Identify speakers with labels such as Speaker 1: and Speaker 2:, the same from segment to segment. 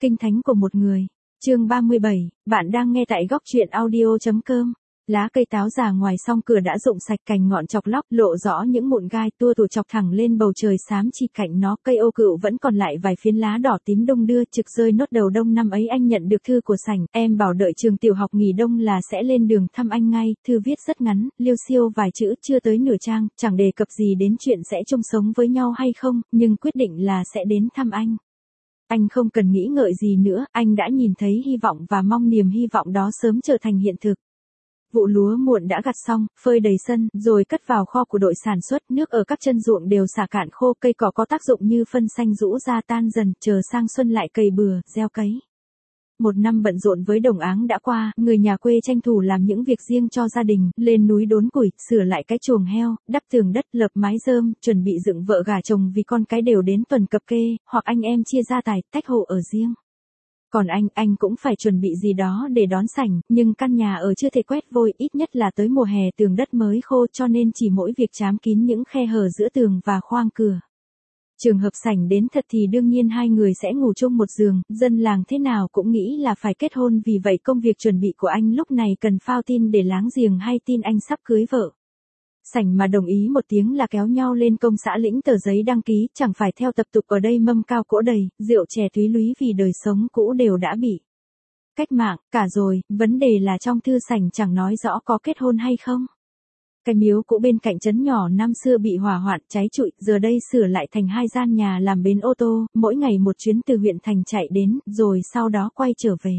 Speaker 1: Kinh thánh của một người. Chương 37, bạn đang nghe tại góc truyện audio.com. Lá cây táo già ngoài song cửa đã rụng sạch, cành ngọn chọc lóc, lộ rõ những mụn gai tua tủa chọc thẳng lên bầu trời xám chỉ cạnh nó. Cây ô cựu vẫn còn lại vài phiến lá đỏ tím đung đưa, trực rơi nốt đầu đông năm ấy anh nhận được thư của Sảnh. Em bảo đợi trường tiểu học nghỉ đông là sẽ lên đường thăm anh ngay. Thư viết rất ngắn, liêu xiêu vài chữ, chưa tới nửa trang, chẳng đề cập gì đến chuyện sẽ chung sống với nhau hay không, nhưng quyết định là sẽ đến thăm anh. Anh không cần nghĩ ngợi gì nữa, anh đã nhìn thấy hy vọng và mong niềm hy vọng đó sớm trở thành hiện thực. Vụ lúa muộn đã gặt xong, phơi đầy sân, rồi cất vào kho của đội sản xuất. Nước ở các chân ruộng đều xả cạn khô, cây cỏ có tác dụng như phân xanh rũ ra tan dần, chờ sang xuân lại cày bừa, gieo cấy. Một năm bận rộn với đồng áng đã qua, người nhà quê tranh thủ làm những việc riêng cho gia đình, lên núi đốn củi, sửa lại cái chuồng heo, đắp tường đất, lợp mái rơm, chuẩn bị dựng vợ gả chồng vì con cái đều đến tuần cập kê, hoặc anh em chia gia tài, tách hộ ở riêng. Còn anh cũng phải chuẩn bị gì đó để đón Sảnh, nhưng căn nhà ở chưa thể quét vôi, ít nhất là tới mùa hè tường đất mới khô, cho nên chỉ mỗi việc trám kín những khe hở giữa tường và khoang cửa. Trường hợp Sảnh đến thật thì đương nhiên hai người sẽ ngủ chung một giường, dân làng thế nào cũng nghĩ là phải kết hôn, vì vậy công việc chuẩn bị của anh lúc này cần phao tin để láng giềng hay tin anh sắp cưới vợ. Sảnh mà đồng ý một tiếng là kéo nhau lên công xã lĩnh tờ giấy đăng ký, chẳng phải theo tập tục ở đây mâm cao cỗ đầy, rượu chè túy lúy, vì đời sống cũ đều đã bị cách mạng cả rồi, vấn đề là trong thư Sảnh chẳng nói rõ có kết hôn hay không. Cái miếu cũ bên cạnh trấn nhỏ năm xưa bị hỏa hoạn cháy trụi, giờ đây sửa lại thành 2 gian nhà làm bến ô tô, mỗi ngày một chuyến từ huyện thành chạy đến, rồi sau đó quay trở về.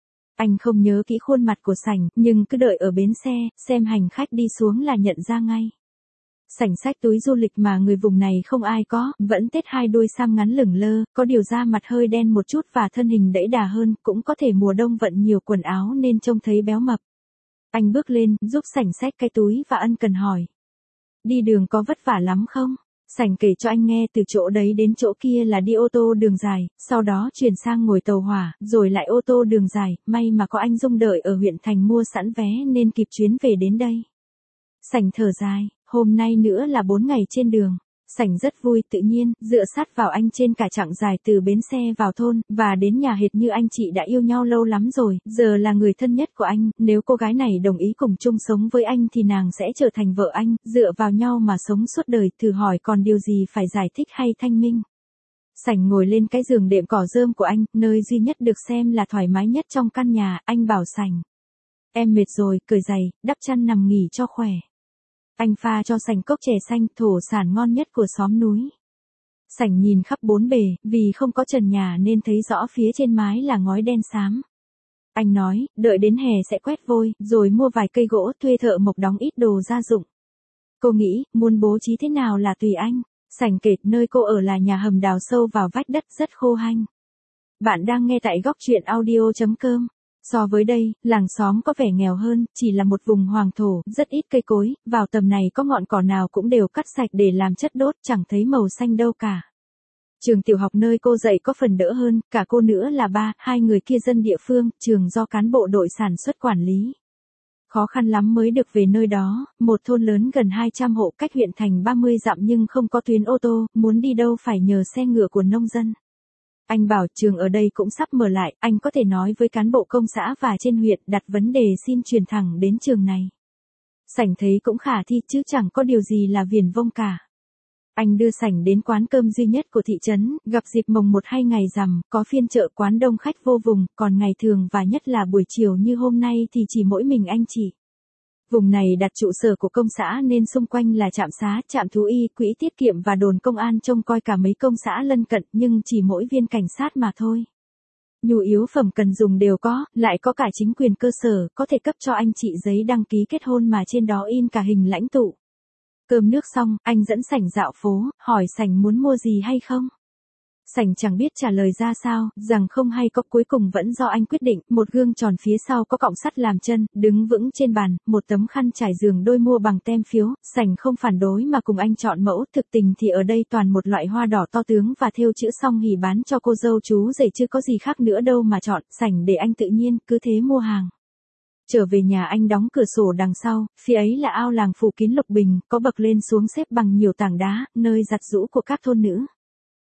Speaker 1: Anh không nhớ kỹ khuôn mặt của Sảnh, nhưng cứ đợi ở bến xe, xem hành khách đi xuống là nhận ra ngay. Sảnh xách túi du lịch mà người vùng này không ai có, vẫn tết 2 đuôi sam ngắn lửng lơ, có điều da mặt hơi đen một chút và thân hình đẫy đà hơn, cũng có thể mùa đông vận nhiều quần áo nên trông thấy béo mập. Anh bước lên, giúp Sảnh xách cái túi và ân cần hỏi. Đi đường có vất vả lắm không? Sảnh kể cho anh nghe từ chỗ đấy đến chỗ kia là đi ô tô đường dài, sau đó chuyển sang ngồi tàu hỏa, rồi lại ô tô đường dài, may mà có anh Dung đợi ở huyện thành mua sẵn vé nên kịp chuyến về đến đây. Sảnh thở dài, hôm nay nữa là 4 ngày trên đường. Sảnh rất vui, tự nhiên, dựa sát vào anh trên cả chặng dài từ bến xe vào thôn, và đến nhà hệt như anh chị đã yêu nhau lâu lắm rồi, giờ là người thân nhất của anh, nếu cô gái này đồng ý cùng chung sống với anh thì nàng sẽ trở thành vợ anh, dựa vào nhau mà sống suốt đời, thử hỏi còn điều gì phải giải thích hay thanh minh. Sảnh ngồi lên cái giường đệm cỏ rơm của anh, nơi duy nhất được xem là thoải mái nhất trong căn nhà, anh bảo Sảnh. Em mệt rồi, cởi giày, đắp chăn nằm nghỉ cho khỏe. Anh pha cho Sảnh cốc chè xanh, thổ sản ngon nhất của xóm núi. Sảnh nhìn khắp bốn bề, vì không có trần nhà nên thấy rõ phía trên mái là ngói đen xám. Anh nói, đợi đến hè sẽ quét vôi, rồi mua vài cây gỗ, thuê thợ mộc đóng ít đồ gia dụng. Cô nghĩ, muốn bố trí thế nào là tùy anh. Sảnh kể, nơi cô ở là nhà hầm đào sâu vào vách đất, rất khô hanh. Bạn đang nghe tại góc truyện audio.com. So với đây, làng xóm có vẻ nghèo hơn, chỉ là một vùng hoàng thổ, rất ít cây cối, vào tầm này có ngọn cỏ nào cũng đều cắt sạch để làm chất đốt, chẳng thấy màu xanh đâu cả. Trường tiểu học nơi cô dạy có phần đỡ hơn, cả cô nữa là hai người kia dân địa phương, trường do cán bộ đội sản xuất quản lý. Khó khăn lắm mới được về nơi đó, một thôn lớn gần 200 hộ cách huyện thành 30 dặm nhưng không có tuyến ô tô, muốn đi đâu phải nhờ xe ngựa của nông dân. Anh bảo trường ở đây cũng sắp mở lại, anh có thể nói với cán bộ công xã và trên huyện đặt vấn đề xin truyền thẳng đến trường này. Sảnh thấy cũng khả thi chứ chẳng có điều gì là viển vông cả. Anh đưa Sảnh đến quán cơm duy nhất của thị trấn, gặp dịp mồng 1 hay ngày rằm, có phiên chợ quán đông khách vô vùng, còn ngày thường và nhất là buổi chiều như hôm nay thì chỉ mỗi mình anh chị. Vùng này đặt trụ sở của công xã nên xung quanh là trạm xá, trạm thú y, quỹ tiết kiệm và đồn công an trông coi cả mấy công xã lân cận, nhưng chỉ mỗi viên cảnh sát mà thôi. Nhu yếu phẩm cần dùng đều có, lại có cả chính quyền cơ sở, có thể cấp cho anh chị giấy đăng ký kết hôn mà trên đó in cả hình lãnh tụ. Cơm nước xong, anh dẫn Sảnh dạo phố, hỏi Sảnh muốn mua gì hay không. Sảnh chẳng biết trả lời ra sao, rằng không hay có, cuối cùng vẫn do anh quyết định. Một gương tròn phía sau có cọng sắt làm chân, đứng vững trên bàn, một tấm khăn trải giường đôi mua bằng tem phiếu. Sảnh không phản đối mà cùng anh chọn mẫu, thực tình thì ở đây toàn một loại hoa đỏ to tướng và thêu chữ song hỉ bán cho cô dâu chú rể chứ có gì khác nữa đâu mà chọn. Sảnh để anh tự nhiên, cứ thế mua hàng. Trở về nhà anh đóng cửa sổ đằng sau, phía ấy là ao làng phủ kín lục bình, có bậc lên xuống xếp bằng nhiều tảng đá, nơi giặt giũ của các thôn nữ.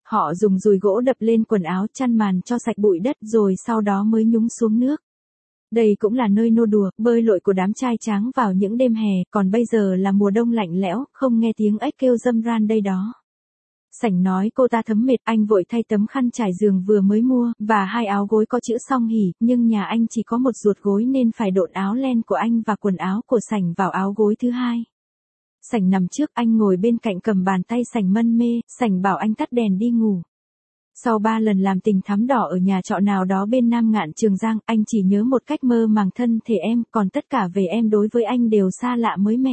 Speaker 1: Họ dùng dùi gỗ đập lên quần áo chăn màn cho sạch bụi đất rồi sau đó mới nhúng xuống nước. Đây cũng là nơi nô đùa, bơi lội của đám trai tráng vào những đêm hè, còn bây giờ là mùa đông lạnh lẽo, không nghe tiếng ếch kêu râm ran đây đó. Sảnh nói cô ta thấm mệt, anh vội thay tấm khăn trải giường vừa mới mua, và 2 áo gối có chữ song hỉ, nhưng nhà anh chỉ có một ruột gối nên phải độn áo len của anh và quần áo của Sảnh vào áo gối thứ hai. Sảnh nằm trước, anh ngồi bên cạnh cầm bàn tay Sảnh mân mê, Sảnh bảo anh tắt đèn đi ngủ. Sau 3 lần làm tình thắm đỏ ở nhà trọ nào đó bên Nam Ngạn Trường Giang, anh chỉ nhớ một cách mơ màng thân thể em, còn tất cả về em đối với anh đều xa lạ mới mẻ.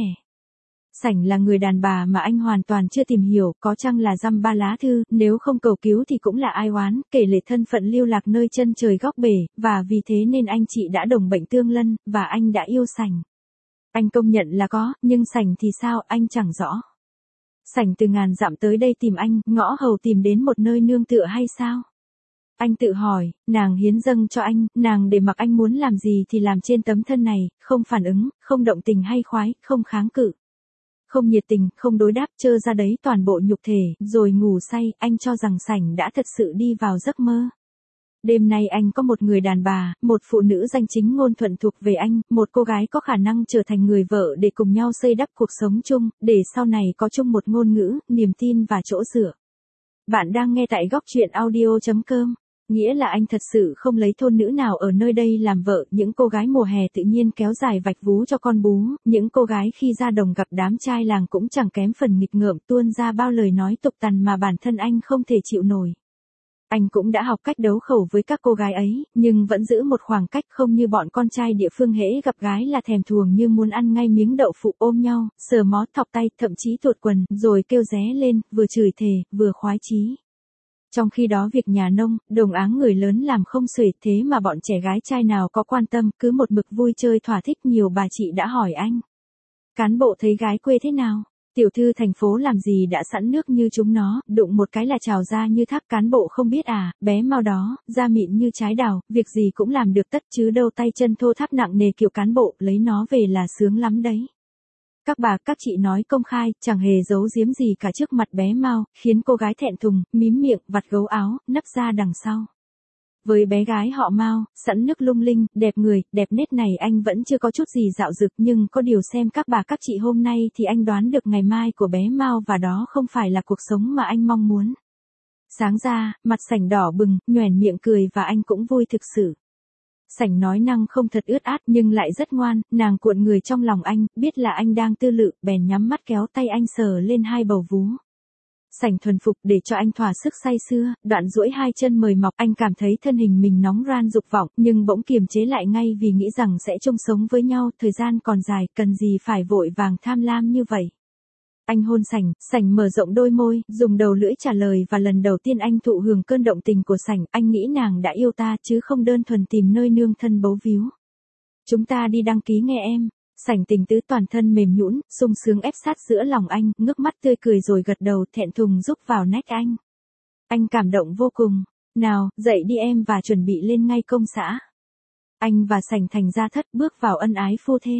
Speaker 1: Sảnh là người đàn bà mà anh hoàn toàn chưa tìm hiểu, có chăng là dăm ba lá thư, nếu không cầu cứu thì cũng là ai oán, kể lể thân phận lưu lạc nơi chân trời góc bể, và vì thế nên anh chị đã đồng bệnh tương lân, và anh đã yêu Sảnh. Anh công nhận là có, nhưng Sảnh thì sao, anh chẳng rõ. Sảnh từ ngàn dặm tới đây tìm anh, ngõ hầu tìm đến một nơi nương tựa hay sao? Anh tự hỏi, nàng hiến dâng cho anh, nàng để mặc anh muốn làm gì thì làm trên tấm thân này, không phản ứng, không động tình hay khoái, không kháng cự. Không nhiệt tình, không đối đáp, trơ ra đấy toàn bộ nhục thể, rồi ngủ say, anh cho rằng Sảnh đã thật sự đi vào giấc mơ. Đêm nay anh có một người đàn bà, một phụ nữ danh chính ngôn thuận thuộc về anh, một cô gái có khả năng trở thành người vợ để cùng nhau xây đắp cuộc sống chung, để sau này có chung một ngôn ngữ, niềm tin và chỗ dựa. Bạn đang nghe tại góc truyện audio.com. Nghĩa là anh thật sự không lấy thôn nữ nào ở nơi đây làm vợ, những cô gái mùa hè tự nhiên kéo dài vạch vú cho con bú, những cô gái khi ra đồng gặp đám trai làng cũng chẳng kém phần nghịch ngợm tuôn ra bao lời nói tục tằn mà bản thân anh không thể chịu nổi. Anh cũng đã học cách đấu khẩu với các cô gái ấy, nhưng vẫn giữ một khoảng cách, không như bọn con trai địa phương hễ gặp gái là thèm thuồng như muốn ăn ngay miếng đậu phụ, ôm nhau, sờ mó, thọc tay, thậm chí tuột quần, rồi kêu ré lên, vừa chửi thề, vừa khoái chí. Trong khi đó việc nhà nông, đồng áng người lớn làm không xuể, thế mà bọn trẻ gái trai nào có quan tâm, cứ một mực vui chơi thỏa thích. Nhiều bà chị đã hỏi anh. Cán bộ thấy gái quê thế nào? Tiểu thư thành phố làm gì đã sẵn nước như chúng nó, đụng một cái là trào ra như thác. Cán bộ không biết à, bé mau đó, da mịn như trái đào, việc gì cũng làm được tất chứ đâu tay chân thô tháp nặng nề kiểu cán bộ, lấy nó về là sướng lắm đấy. Các bà, các chị nói công khai, chẳng hề giấu giếm gì cả trước mặt bé Mao, khiến cô gái thẹn thùng, mím miệng, vặt gấu áo, nấp ra đằng sau. Với bé gái họ Mao, sẵn nước lung linh, đẹp người, đẹp nết này anh vẫn chưa có chút gì dạo dực, nhưng có điều xem các bà các chị hôm nay thì anh đoán được ngày mai của bé Mao, và đó không phải là cuộc sống mà anh mong muốn. Sáng ra, mặt Sảnh đỏ bừng, nhoẻn miệng cười và anh cũng vui thực sự. Sảnh nói năng không thật ướt át nhưng lại rất ngoan, nàng cuộn người trong lòng anh, biết là anh đang tư lự, bèn nhắm mắt kéo tay anh sờ lên 2 bầu vú. Sảnh thuần phục để cho anh thỏa sức say sưa, đoạn duỗi 2 chân mời mọc, anh cảm thấy thân hình mình nóng ran dục vọng, nhưng bỗng kiềm chế lại ngay vì nghĩ rằng sẽ chung sống với nhau, thời gian còn dài, cần gì phải vội vàng tham lam như vậy. Anh hôn Sảnh, Sảnh mở rộng đôi môi, dùng đầu lưỡi trả lời, và lần đầu tiên anh thụ hưởng cơn động tình của Sảnh, anh nghĩ nàng đã yêu ta chứ không đơn thuần tìm nơi nương thân bấu víu. Chúng ta đi đăng ký nghe em. Sảnh tình tứ toàn thân mềm nhũn, sung sướng ép sát giữa lòng anh, ngước mắt tươi cười rồi gật đầu, thẹn thùng giúp vào nách anh. Anh cảm động vô cùng. Nào, dậy đi em và chuẩn bị lên ngay công xã. Anh và Sảnh thành gia thất bước vào ân ái phu thê.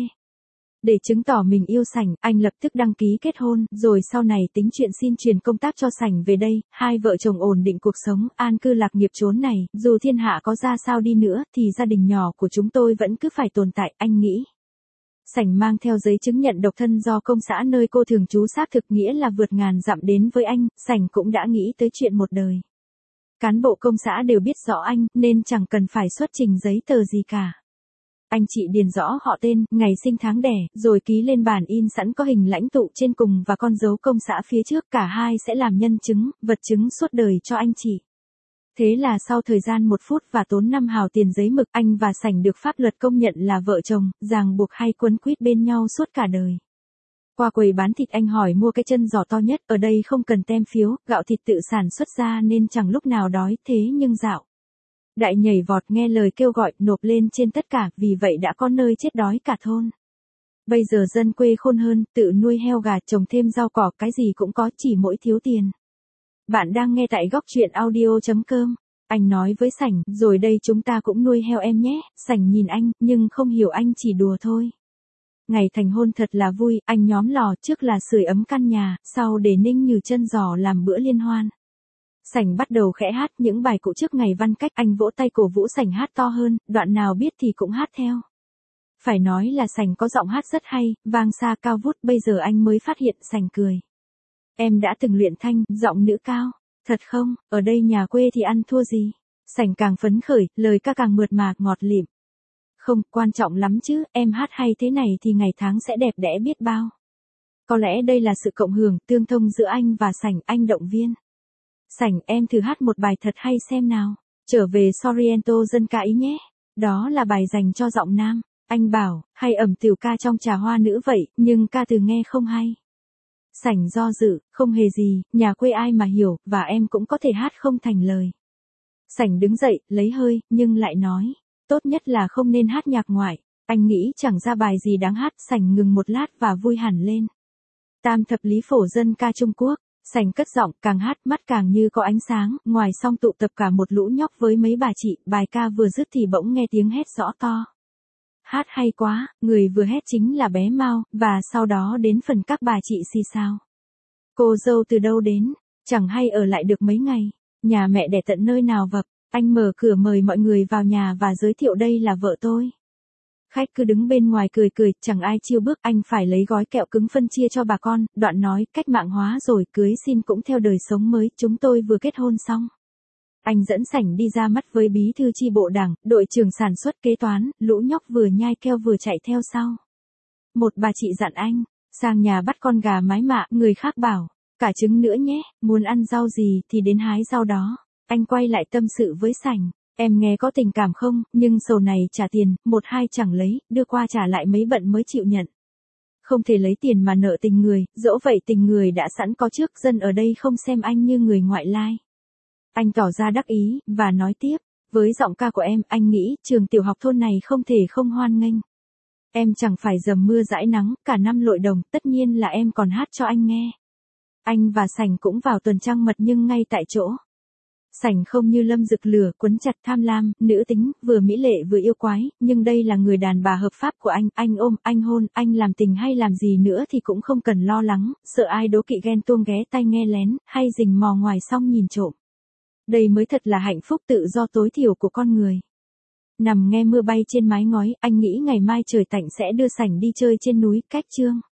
Speaker 1: Để chứng tỏ mình yêu Sảnh, anh lập tức đăng ký kết hôn, rồi sau này tính chuyện xin truyền công tác cho Sảnh về đây, 2 vợ chồng ổn định cuộc sống, an cư lạc nghiệp chốn này, dù thiên hạ có ra sao đi nữa, thì gia đình nhỏ của chúng tôi vẫn cứ phải tồn tại, anh nghĩ. Sảnh mang theo giấy chứng nhận độc thân do công xã nơi cô thường trú xác thực, nghĩa là vượt ngàn dặm đến với anh, Sảnh cũng đã nghĩ tới chuyện một đời. Cán bộ công xã đều biết rõ anh, nên chẳng cần phải xuất trình giấy tờ gì cả. Anh chị điền rõ họ tên, ngày sinh tháng đẻ, rồi ký lên bản in sẵn có hình lãnh tụ trên cùng và con dấu công xã phía trước, cả hai sẽ làm nhân chứng, vật chứng suốt đời cho anh chị. Thế là sau thời gian 1 phút và tốn 5 hào tiền giấy mực, anh và Sảnh được pháp luật công nhận là vợ chồng, ràng buộc hay quấn quýt bên nhau suốt cả đời. Qua quầy bán thịt anh hỏi mua cái chân giò to nhất, ở đây không cần tem phiếu, gạo thịt tự sản xuất ra nên chẳng lúc nào đói, thế nhưng dạo đại nhảy vọt nghe lời kêu gọi, nộp lên trên tất cả, vì vậy đã có nơi chết đói cả thôn. Bây giờ dân quê khôn hơn, tự nuôi heo gà, trồng thêm rau cỏ, cái gì cũng có, chỉ mỗi thiếu tiền. Bạn đang nghe tại góc truyện audio.com. Anh nói với Sảnh, rồi đây chúng ta cũng nuôi heo em nhé. Sảnh nhìn anh, nhưng không hiểu anh chỉ đùa thôi. Ngày thành hôn thật là vui, anh nhóm lò, trước là sưởi ấm căn nhà, sau để ninh nhừ chân giò làm bữa liên hoan. Sảnh bắt đầu khẽ hát những bài cũ trước ngày văn cách, anh vỗ tay cổ vũ Sảnh hát to hơn, đoạn nào biết thì cũng hát theo. Phải nói là Sảnh có giọng hát rất hay, vang xa cao vút, bây giờ anh mới phát hiện. Sảnh cười. Em đã từng luyện thanh, giọng nữ cao. Thật không, ở đây nhà quê thì ăn thua gì. Sảnh càng phấn khởi, lời ca càng mượt mà, ngọt lịm. Không, quan trọng lắm chứ, em hát hay thế này thì ngày tháng sẽ đẹp đẽ biết bao. Có lẽ đây là sự cộng hưởng, tương thông giữa anh và Sảnh, anh động viên. Sảnh, em thử hát một bài thật hay xem nào. Trở về Sorrento dân ca ý nhé. Đó là bài dành cho giọng nam. Anh bảo, hay ẩm tiểu ca trong trà hoa nữ vậy, nhưng ca từ nghe không hay. Sảnh do dự, không hề gì, nhà quê ai mà hiểu, và em cũng có thể hát không thành lời. Sảnh đứng dậy, lấy hơi, nhưng lại nói, tốt nhất là không nên hát nhạc ngoại. Anh nghĩ chẳng ra bài gì đáng hát. Sảnh ngừng một lát và vui hẳn lên. Tam thập lý phổ dân ca Trung Quốc. Sảnh cất giọng, càng hát mắt càng như có ánh sáng. Ngoài xong tụ tập cả một lũ nhóc với mấy bà chị. Bài ca vừa dứt thì bỗng nghe tiếng hét rõ to. Hát hay quá, người vừa hét chính là bé Mao, và sau đó đến phần các bà chị xì xào. Cô dâu từ đâu đến, chẳng hay ở lại được mấy ngày, nhà mẹ đẻ tận nơi nào vập. Anh mở cửa mời mọi người vào nhà và giới thiệu đây là vợ tôi. Khách cứ đứng bên ngoài cười cười, chẳng ai chiêu bước. Anh phải lấy gói kẹo cứng phân chia cho bà con, đoạn nói, cách mạng hóa rồi, cưới xin cũng theo đời sống mới, chúng tôi vừa kết hôn xong. Anh dẫn Sảnh đi ra mắt với bí thư chi bộ đảng, đội trưởng sản xuất kế toán, lũ nhóc vừa nhai keo vừa chạy theo sau. Một bà chị dặn anh, sang nhà bắt con gà mái mạ, người khác bảo, cả trứng nữa nhé, muốn ăn rau gì thì đến hái rau đó. Anh quay lại tâm sự với Sảnh, em nghe có tình cảm không, nhưng sầu này trả tiền, một hai chẳng lấy, đưa qua trả lại mấy bận mới chịu nhận. Không thể lấy tiền mà nợ tình người, dẫu vậy tình người đã sẵn có trước, dân ở đây không xem anh như người ngoại lai. Anh tỏ ra đắc ý, và nói tiếp, với giọng ca của em, anh nghĩ trường tiểu học thôn này không thể không hoan nghênh. Em chẳng phải dầm mưa dãi nắng, cả năm lội đồng, tất nhiên là em còn hát cho anh nghe. Anh và Sảnh cũng vào tuần trăng mật nhưng ngay tại chỗ. Sảnh không như lâm rực lửa, quấn chặt tham lam, nữ tính, vừa mỹ lệ vừa yêu quái, nhưng đây là người đàn bà hợp pháp của anh ôm, anh hôn, anh làm tình hay làm gì nữa thì cũng không cần lo lắng, sợ ai đố kỵ ghen tuông ghé tai nghe lén, hay rình mò ngoài xong nhìn trộm. Đây mới thật là hạnh phúc tự do tối thiểu của con người. Nằm nghe mưa bay trên mái ngói, anh nghĩ ngày mai trời tạnh sẽ đưa Sảnh đi chơi trên núi, cách Chương.